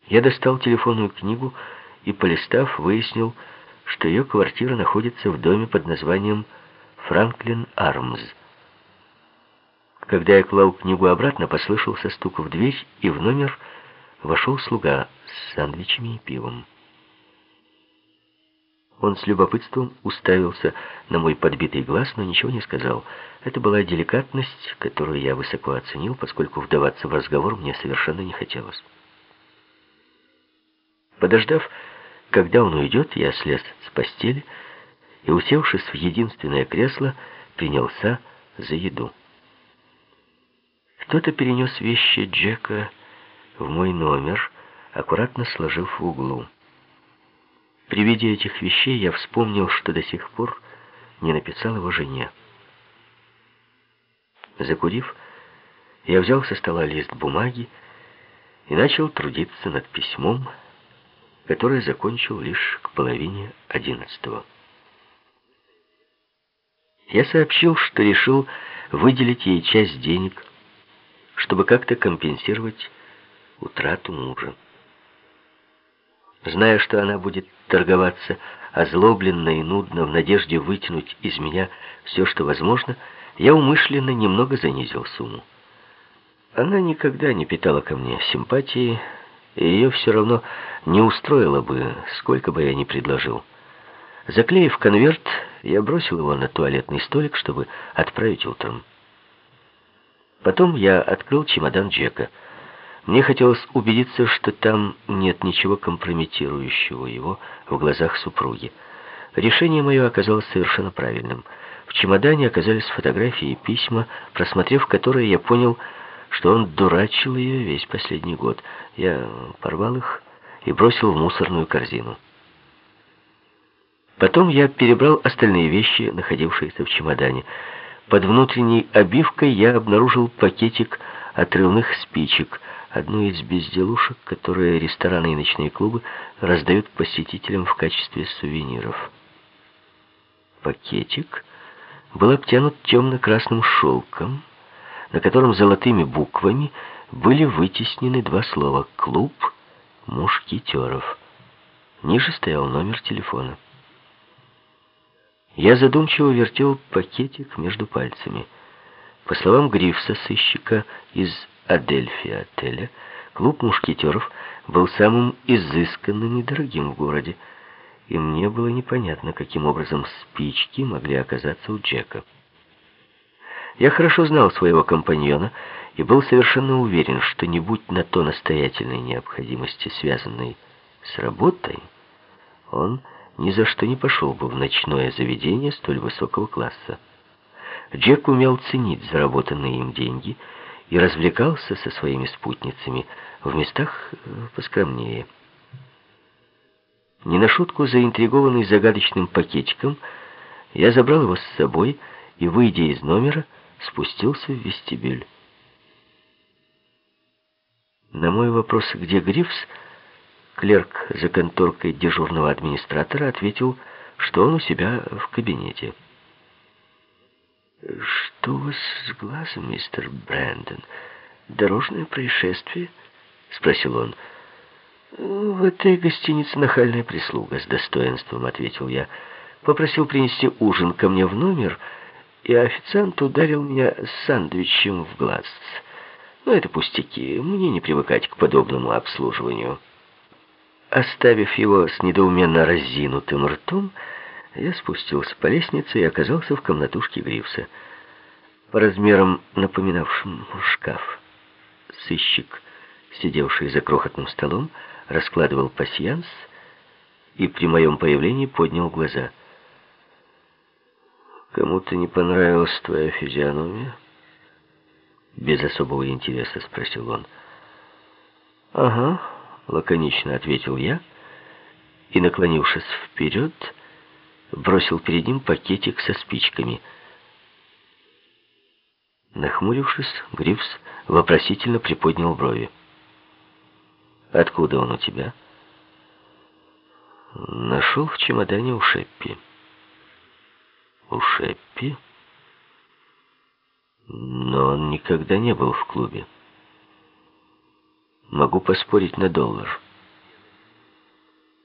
Я достал телефонную книгу и, полистав, выяснил, что ее квартира находится в доме под названием «Франклин Армз». Когда я клал книгу обратно, послышался стук в дверь, и в номер вошел слуга с сэндвичами и пивом. Он с любопытством уставился на мой подбитый глаз, но ничего не сказал. Это была деликатность, которую я высоко оценил, поскольку вдаваться в разговор мне совершенно не хотелось. Подождав, когда он уйдет, я слез с постели и, усевшись в единственное кресло, принялся за еду. Кто-то перенес вещи Джека в мой номер, аккуратно сложив в углу. При виде этих вещей я вспомнил, что до сих пор не написал его жене. Закурив, я взял со стола лист бумаги и начал трудиться над письмом, которое закончил лишь к 10:30. Я сообщил, что решил выделить ей часть денег, чтобы как-то компенсировать утрату мужа. Зная, что она будет торговаться озлобленно и нудно в надежде вытянуть из меня все, что возможно, я умышленно немного занизил сумму. Она никогда не питала ко мне симпатии, и ее все равно не устроило бы, сколько бы я ни предложил. Заклеив конверт, я бросил его на туалетный столик, чтобы отправить утром. Потом я открыл чемодан Джека. Мне хотелось убедиться, что там нет ничего компрометирующего его в глазах супруги. Решение мое оказалось совершенно правильным. В чемодане оказались фотографии и письма, просмотрев которые, я понял, что он дурачил ее весь последний год. Я порвал их и бросил в мусорную корзину. Потом я перебрал остальные вещи, находившиеся в чемодане. Под внутренней обивкой я обнаружил пакетик отрывных спичек, одну из безделушек, которые рестораны и ночные клубы раздают посетителям в качестве сувениров. Пакетик был обтянут темно-красным шелком, на котором золотыми буквами были вытеснены два слова «Клуб мушкетеров». Ниже стоял номер телефона. Я задумчиво вертел пакетик между пальцами. По словам Грифса, сыщика из Адельфи отеля, клуб мушкетеров был самым изысканным и дорогим в городе, и мне было непонятно, каким образом спички могли оказаться у Джека. Я хорошо знал своего компаньона и был совершенно уверен, что не будь на то настоятельной необходимости, связанной с работой, он ни за что не пошел бы в ночное заведение столь высокого класса. Джек умел ценить заработанные им деньги и развлекался со своими спутницами в местах поскромнее. Не на шутку заинтригованный загадочным пакетиком, я забрал его с собой и, выйдя из номера, спустился в вестибюль. На мой вопрос, где Грифс, клерк за конторкой дежурного администратора ответил, что он у себя в кабинете. «Что у вас с глазом, мистер Брэндон? Дорожное происшествие?» — спросил он. «В этой гостинице нахальная прислуга», — с достоинством ответил я. «Попросил принести ужин ко мне в номер, и официант ударил меня сэндвичем в глаз. Но это пустяки, мне не привыкать к подобному обслуживанию». Оставив его с недоуменно разинутым ртом, я спустился по лестнице и оказался в комнатушке Грифса. По размерам напоминавшим шкаф, сыщик, сидевший за крохотным столом, раскладывал пасьянс и при моем появлении поднял глаза. «Кому-то не понравилась твоя физиономия?» Без особого интереса спросил он. «Ага», — лаконично ответил я и, наклонившись вперед, бросил перед ним пакетик со спичками. Нахмурившись, Грифс вопросительно приподнял брови. «Откуда он у тебя?» «Нашел в чемодане у Шеппи». «У Шеппи?» «Но он никогда не был в клубе. Могу поспорить на $1.